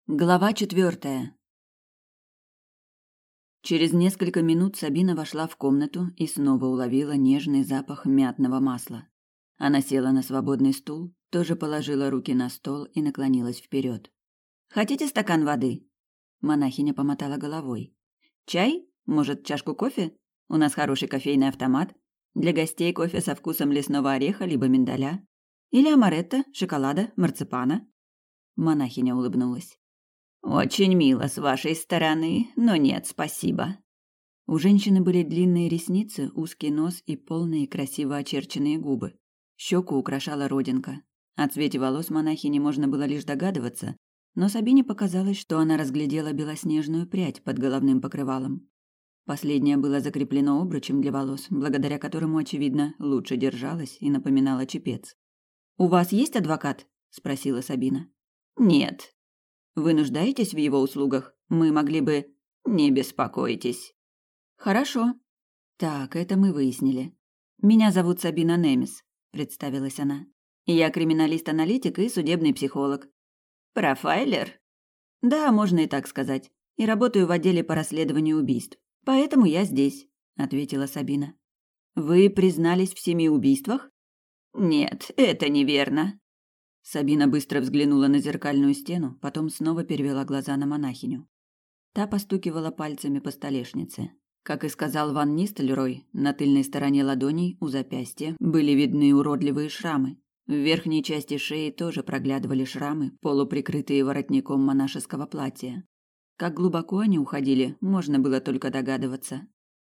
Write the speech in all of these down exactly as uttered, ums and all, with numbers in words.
Глава четвертая. Через несколько минут Сабина вошла в комнату и снова уловила нежный запах мятного масла. Она села на свободный стул, тоже положила руки на стол и наклонилась вперед. «Хотите стакан воды?» Монахиня помотала головой. «Чай? Может, чашку кофе? У нас хороший кофейный автомат. Для гостей кофе со вкусом лесного ореха либо миндаля. Или амаретто, шоколада, марципана?» Монахиня улыбнулась. «Очень мило с вашей стороны, но нет, спасибо». У женщины были длинные ресницы, узкий нос и полные красиво очерченные губы. Щеку украшала родинка. О цвете волос монахини можно было лишь догадываться, но Сабине показалось, что она разглядела белоснежную прядь под головным покрывалом. Последнее было закреплено обручем для волос, благодаря которому, очевидно, лучше держалась и напоминала чепец. «У вас есть адвокат?» – спросила Сабина. «Нет». «Вы нуждаетесь в его услугах? Мы могли бы...» «Не беспокойтесь». «Хорошо. Так, это мы выяснили. Меня зовут Сабина Немис», — представилась она. «Я криминалист-аналитик и судебный психолог». «Профайлер?» «Да, можно и так сказать. И работаю в отделе по расследованию убийств. Поэтому я здесь», — ответила Сабина. «Вы признались в семи убийствах?» «Нет, это неверно». Сабина быстро взглянула на зеркальную стену, потом снова перевела глаза на монахиню. Та постукивала пальцами по столешнице. Как и сказал Ван Нистельрой, на тыльной стороне ладоней у запястья были видны уродливые шрамы. В верхней части шеи тоже проглядывали шрамы, полуприкрытые воротником монашеского платья. Как глубоко они уходили, можно было только догадываться.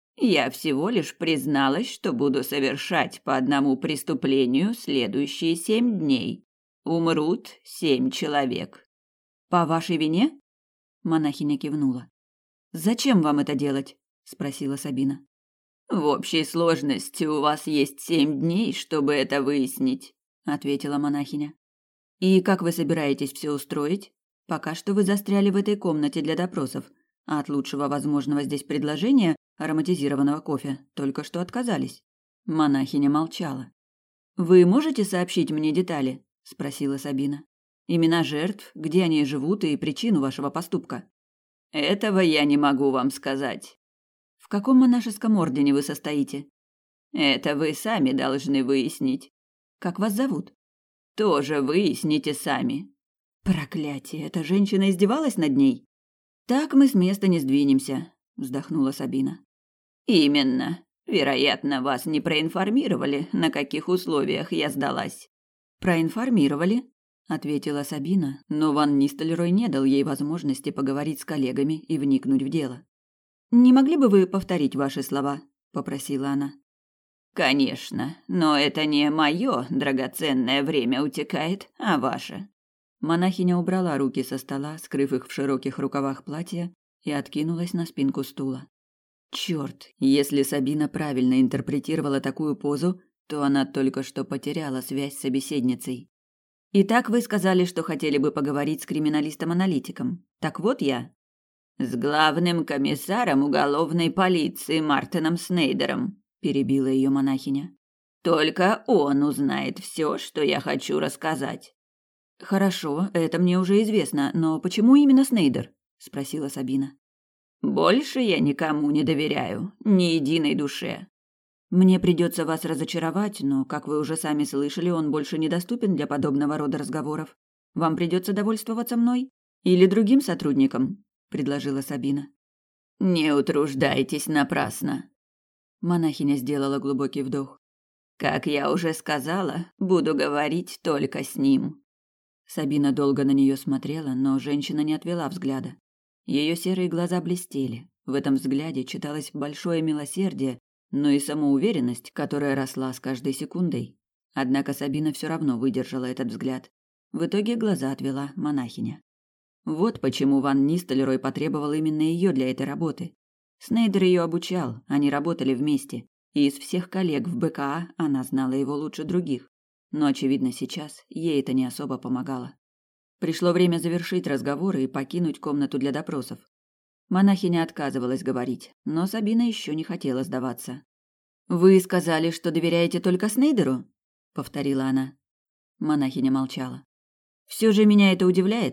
«Я всего лишь призналась, что буду совершать по одному преступлению следующие семь дней. Умрут семь человек». «По вашей вине?» Монахиня кивнула. «Зачем вам это делать?» – спросила Сабина. «В общей сложности у вас есть семь дней, чтобы это выяснить», – ответила монахиня. «И как вы собираетесь все устроить? Пока что вы застряли в этой комнате для допросов, а от лучшего возможного здесь предложения ароматизированного кофе только что отказались». Монахиня молчала. «Вы можете сообщить мне детали?» – спросила Сабина. «Имена жертв, где они живут и причину вашего поступка». «Этого я не могу вам сказать». «В каком монашеском ордене вы состоите?» «Это вы сами должны выяснить». «Как вас зовут?» «Тоже выясните сами». «Проклятие, эта женщина издевалась над ней?» «Так мы с места не сдвинемся», – вздохнула Сабина. «Именно. Вероятно, вас не проинформировали, на каких условиях я сдалась». «Проинформировали», – ответила Сабина, но Ван Нистельрой не дал ей возможности поговорить с коллегами и вникнуть в дело. «Не могли бы вы повторить ваши слова?» – попросила она. «Конечно, но это не мое драгоценное время утекает, а ваше». Монахиня убрала руки со стола, скрыв их в широких рукавах платья, и откинулась на спинку стула. Черт, если Сабина правильно интерпретировала такую позу, то она только что потеряла связь с собеседницей. «Итак, вы сказали, что хотели бы поговорить с криминалистом-аналитиком. Так вот я». «С главным комиссаром уголовной полиции Мартином Снейдером», – перебила ее монахиня. «Только он узнает все, что я хочу рассказать». «Хорошо, это мне уже известно, но почему именно Снейдер?» – спросила Сабина. «Больше я никому не доверяю, ни единой душе». «Мне придется вас разочаровать, но, как вы уже сами слышали, он больше недоступен для подобного рода разговоров. Вам придется довольствоваться мной или другим сотрудником», – предложила Сабина. «Не утруждайтесь напрасно». Монахиня сделала глубокий вдох. «Как я уже сказала, буду говорить только с ним». Сабина долго на нее смотрела, но женщина не отвела взгляда. Ее серые глаза блестели. В этом взгляде читалось большое милосердие, но и самоуверенность, которая росла с каждой секундой. Однако Сабина все равно выдержала этот взгляд. В итоге глаза отвела монахиня. Вот почему Ван Нистельрой потребовал именно ее для этой работы. Снейдер ее обучал, они работали вместе, и из всех коллег в БКА она знала его лучше других. Но, очевидно, сейчас ей это не особо помогало. Пришло время завершить разговоры и покинуть комнату для допросов. Монахиня отказывалась говорить, но Сабина еще не хотела сдаваться. «Вы сказали, что доверяете только Снейдеру?» – повторила она. Монахиня молчала. «Все же меня это удивляет», –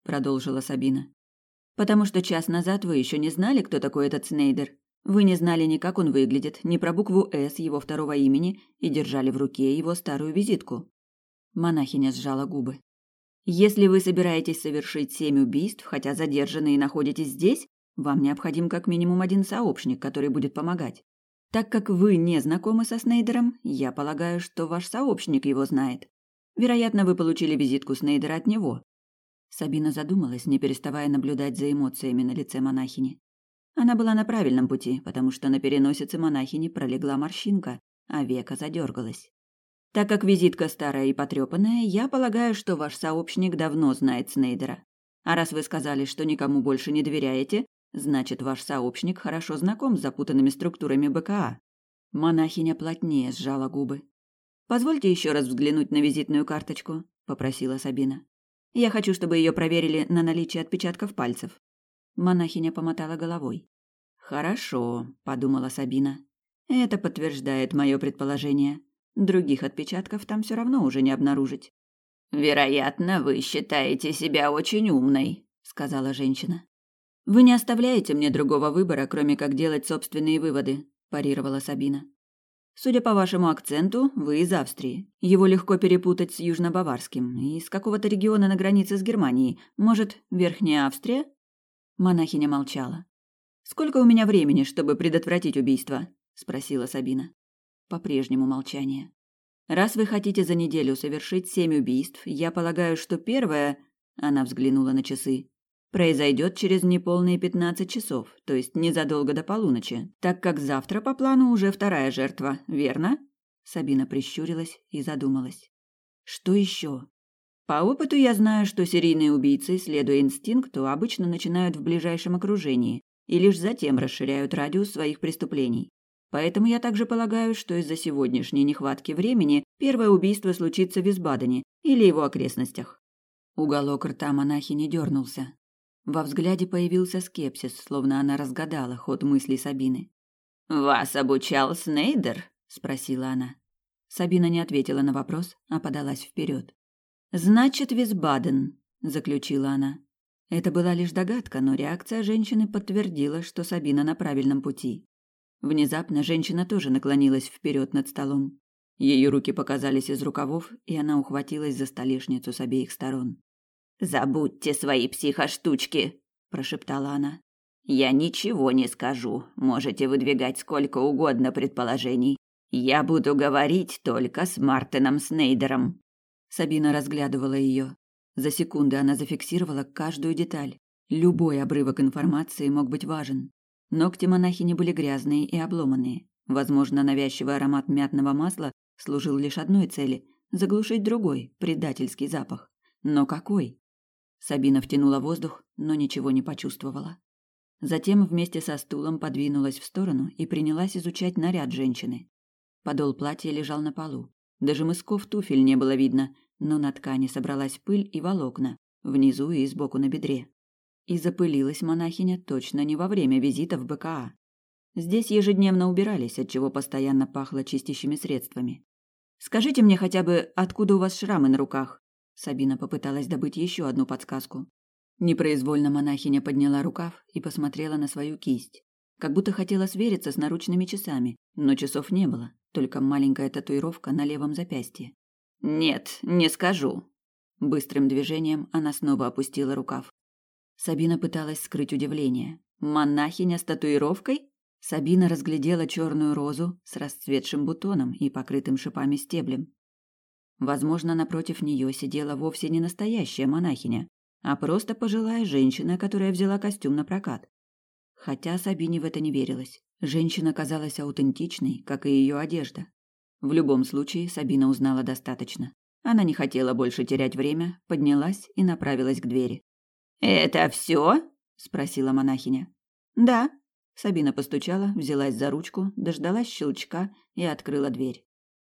продолжила Сабина. Потому что час назад вы еще не знали, кто такой этот Снейдер. Вы не знали ни как он выглядит, ни про букву «С» его второго имени и держали в руке его старую визитку. Монахиня сжала губы. Если вы собираетесь совершить семь убийств, хотя задержаны и находитесь здесь, вам необходим как минимум один сообщник, который будет помогать. Так как вы не знакомы со Снейдером, я полагаю, что ваш сообщник его знает. Вероятно, вы получили визитку Снейдера от него. Сабина задумалась, не переставая наблюдать за эмоциями на лице монахини. Она была на правильном пути, потому что на переносице монахини пролегла морщинка, а веко задергалось. Так как визитка старая и потрепанная, я полагаю, что ваш сообщник давно знает Снейдера. А раз вы сказали, что никому больше не доверяете, значит, ваш сообщник хорошо знаком с запутанными структурами БКА. Монахиня плотнее сжала губы. «Позвольте еще раз взглянуть на визитную карточку», – попросила Сабина. «Я хочу, чтобы ее проверили на наличие отпечатков пальцев». Монахиня помотала головой. «Хорошо», – подумала Сабина. «Это подтверждает мое предположение. Других отпечатков там все равно уже не обнаружить». «Вероятно, вы считаете себя очень умной», – сказала женщина. «Вы не оставляете мне другого выбора, кроме как делать собственные выводы», – парировала Сабина. «Судя по вашему акценту, вы из Австрии. Его легко перепутать с южно-баварским. Из какого-то региона на границе с Германией. Может, Верхняя Австрия?» Монахиня молчала. «Сколько у меня времени, чтобы предотвратить убийство?» – спросила Сабина. По-прежнему молчание. «Раз вы хотите за неделю совершить семь убийств, я полагаю, что первое...» – она взглянула на часы. «Произойдет через неполные пятнадцать часов, то есть незадолго до полуночи, так как завтра по плану уже вторая жертва, верно?» Сабина прищурилась и задумалась. «Что еще?» «По опыту я знаю, что серийные убийцы, следуя инстинкту, обычно начинают в ближайшем окружении и лишь затем расширяют радиус своих преступлений. Поэтому я также полагаю, что из-за сегодняшней нехватки времени первое убийство случится в Висбадене или его окрестностях». Уголок рта монахини дернулся. Во взгляде появился скепсис, словно она разгадала ход мыслей Сабины. «Вас обучал Снейдер?» – спросила она. Сабина не ответила на вопрос, а подалась вперед. «Значит, Висбаден», – заключила она. Это была лишь догадка, но реакция женщины подтвердила, что Сабина на правильном пути. Внезапно женщина тоже наклонилась вперед над столом. Ее руки показались из рукавов, и она ухватилась за столешницу с обеих сторон. «Забудьте свои психоштучки», – прошептала она. «Я ничего не скажу. Можете выдвигать сколько угодно предположений. Я буду говорить только с Мартином Снейдером». Сабина разглядывала ее. За секунды она зафиксировала каждую деталь. Любой обрывок информации мог быть важен. Ногти монахини были грязные и обломанные. Возможно, навязчивый аромат мятного масла служил лишь одной цели – заглушить другой, предательский запах. Но какой? Сабина втянула воздух, но ничего не почувствовала. Затем вместе со стулом подвинулась в сторону и принялась изучать наряд женщины. Подол платья лежал на полу. Даже мысков туфель не было видно, но на ткани собралась пыль и волокна, внизу и сбоку на бедре. И запылилась монахиня точно не во время визита в БКА. Здесь ежедневно убирались, отчего постоянно пахло чистящими средствами. «Скажите мне хотя бы, откуда у вас шрамы на руках?» Сабина попыталась добыть еще одну подсказку. Непроизвольно монахиня подняла рукав и посмотрела на свою кисть. Как будто хотела свериться с наручными часами, но часов не было, только маленькая татуировка на левом запястье. «Нет, не скажу». Быстрым движением она снова опустила рукав. Сабина пыталась скрыть удивление. «Монахиня с татуировкой?» Сабина разглядела черную розу с расцветшим бутоном и покрытым шипами стеблем. Возможно, напротив нее сидела вовсе не настоящая монахиня, а просто пожилая женщина, которая взяла костюм на прокат. Хотя Сабине в это не верилось. Женщина казалась аутентичной, как и ее одежда. В любом случае, Сабина узнала достаточно. Она не хотела больше терять время, поднялась и направилась к двери. «Это все?» – спросила монахиня. «Да». Сабина постучала, взялась за ручку, дождалась щелчка и открыла дверь.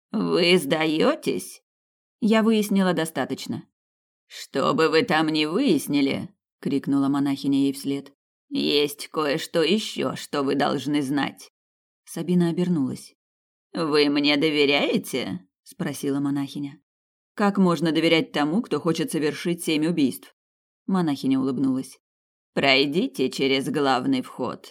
«Вы сдаетесь?» «Я выяснила достаточно». «Что бы вы там ни выяснили!» — крикнула монахиня ей вслед. «Есть кое-что еще, что вы должны знать». Сабина обернулась. «Вы мне доверяете?» — спросила монахиня. «Как можно доверять тому, кто хочет совершить семь убийств?» Монахиня улыбнулась. Пройдите через главный вход.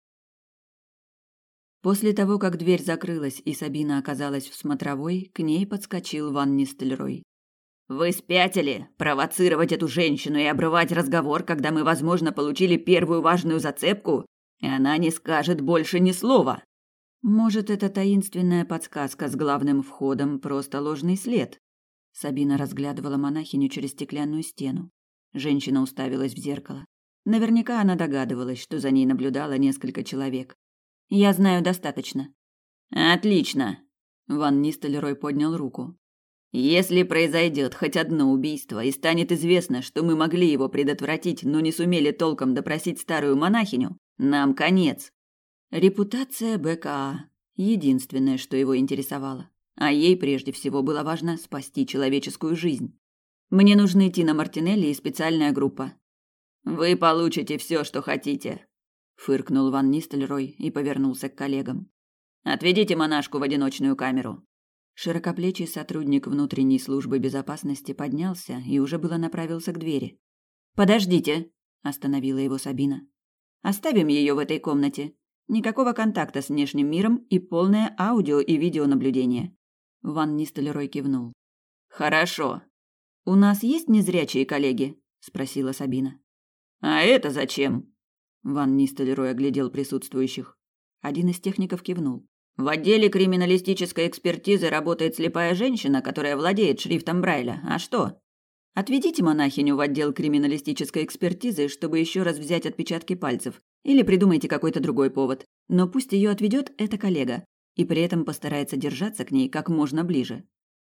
После того, как дверь закрылась и Сабина оказалась в смотровой, к ней подскочил Ван Нистельрой. «Вы спятили? Провоцировать эту женщину и обрывать разговор, когда мы, возможно, получили первую важную зацепку? И она не скажет больше ни слова!» «Может, эта таинственная подсказка с главным входом просто ложный след?» Сабина разглядывала монахиню через стеклянную стену. Женщина уставилась в зеркало. Наверняка она догадывалась, что за ней наблюдало несколько человек. «Я знаю достаточно». «Отлично!» Ван Нистельрой поднял руку. «Если произойдет хоть одно убийство и станет известно, что мы могли его предотвратить, но не сумели толком допросить старую монахиню, нам конец». Репутация БКА – единственное, что его интересовало. А ей прежде всего было важно спасти человеческую жизнь. «Мне нужны Тина Мартинелли и специальная группа». «Вы получите все, что хотите», – фыркнул Ван Нистельрой и повернулся к коллегам. «Отведите монашку в одиночную камеру». Широкоплечий сотрудник внутренней службы безопасности поднялся и уже было направился к двери. «Подождите», – остановила его Сабина. «Оставим ее в этой комнате. Никакого контакта с внешним миром и полное аудио и видеонаблюдение». Ван Нистельрой кивнул. «Хорошо. У нас есть незрячие коллеги?» – спросила Сабина. «А это зачем?» Ван Нистельрой оглядел присутствующих. Один из техников кивнул. «В отделе криминалистической экспертизы работает слепая женщина, которая владеет шрифтом Брайля. А что?» «Отведите монахиню в отдел криминалистической экспертизы, чтобы еще раз взять отпечатки пальцев. Или придумайте какой-то другой повод. Но пусть ее отведет эта коллега. И при этом постарается держаться к ней как можно ближе».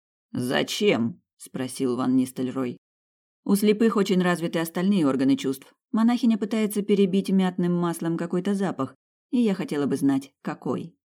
«Зачем?» – спросил Ван Нистельрой. «У слепых очень развиты остальные органы чувств. Монахиня пытается перебить мятным маслом какой-то запах, и я хотела бы знать, какой».